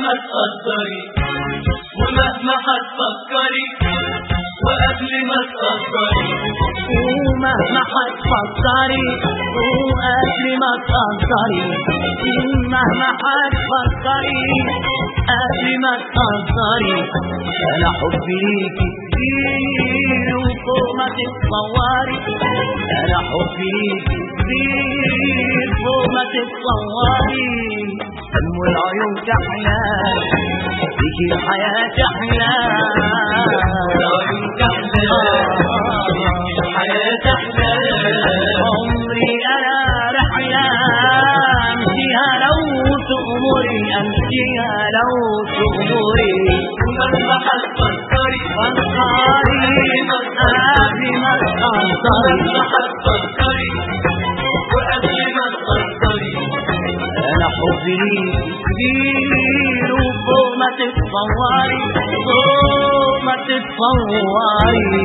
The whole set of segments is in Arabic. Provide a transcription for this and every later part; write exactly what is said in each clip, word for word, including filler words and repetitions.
هتقدري ومهما هتفكري وقبل ما تقدري ومهما هتفكري وقبل ما تقدري مهما هتفكري قبل ما تقدري انا حبي ليكي كبير وفوق ما تتصوري انا حبي ليكي كبير فوق ما تتصوري دم العيون تحلى فيكي الحياة تحلى العيون تحلى الحياة تحلى عمري انا رحلة امشيها لو تأمري امشيها لو تأمري ومهما هتفكري فكري قبل ما تقدري ومهما هتفكري وقبل ما تقدري انا حبي ليكي كبير وفوق ما تتصوري فوق ما تتصوري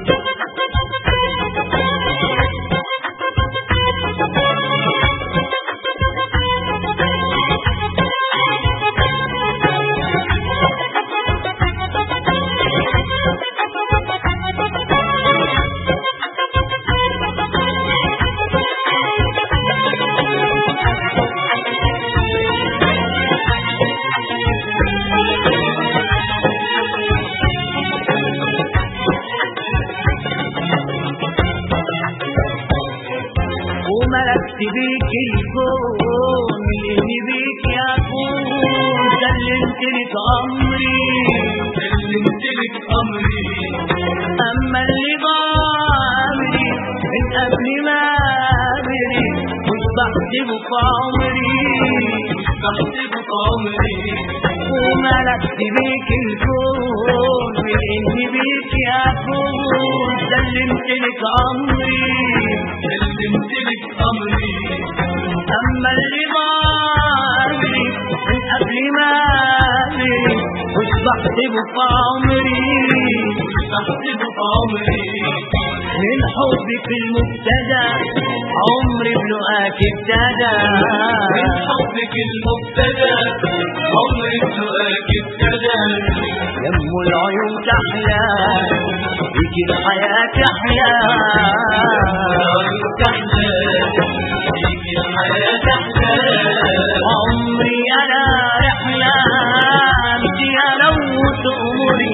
وملكت بيك الكون اللي بيك يكون سلمت لك امري سلمت لك امري اما اللي ضامري من قبل ما امري مش بحسبه في عمري مش بحسبه في عمري وملكت بيك الكون اللي بيك يكون سلمت لك امري سلمت لك امري اما اللي ضامري من قبل ما امري مش بحسبه في عمري مش بحسبه في عمري من حبك المبتدى عمري بلقاك ابتدى من حبك المبتدى عمري بلقاك ابتدى دم العيون تحلى بيك الحياة تحلى العيون تحلى فيك الحياة تحلى عمري انا رحلة امشيها لو تأمري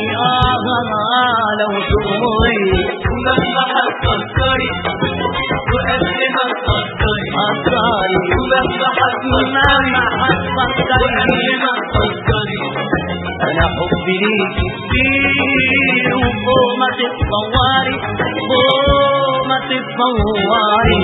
اه لو تأمري ومهما هتفكري وقبل ما تقدري أصاري ومهما هتفكري مهما هتفكري وقبل ما تقدري انا حبي ليكي كبير وفوق ما تتصوري فوق ما تتصوري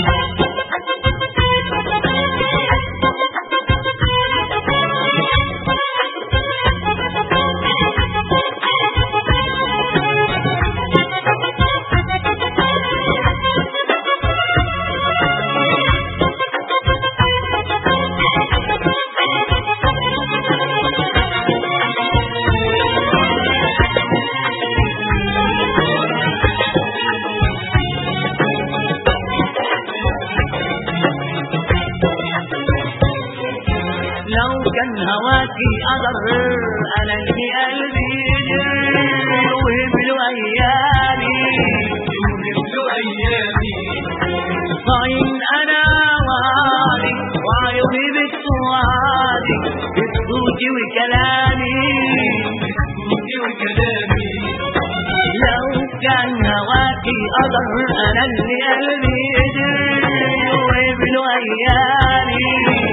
لو كان هواكي قدر انا اللي قلبي يوهب له ايامي يوهب له ايامي صايم انا وعدي وعيوني بتوعدي بصوتي وكلامي بصوتي وكلامي لو كان هواكي قدر انا اللي قلبي يوهب له ايامي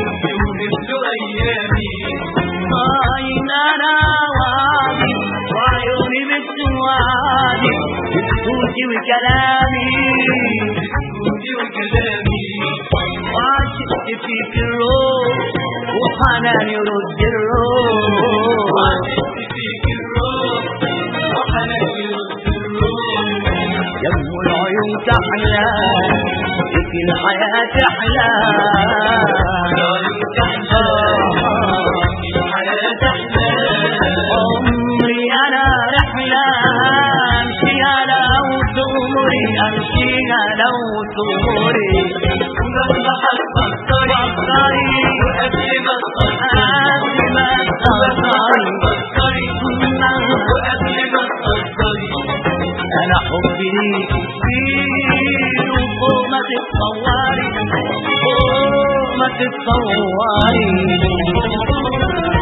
ايامي صايم انا وعدي وعيوني بتوعدي بصوتي وكلامي بصوتي وكلامي وعشقت فيك الروح وحناني رد الروح وعشقت فيك الروح وحناني رد الروح دم العيون تحلى فيك الحياة تحلى العيون تحلى فيك الحياة تحلى عمري انا رحلة امشيها لو تأمري امشيها لو تأمري ومهما هتفكري فكري وقبل ما تقدري قبل ما ليك كتير وفوق ما تتصوري، فوق ما تتصوري.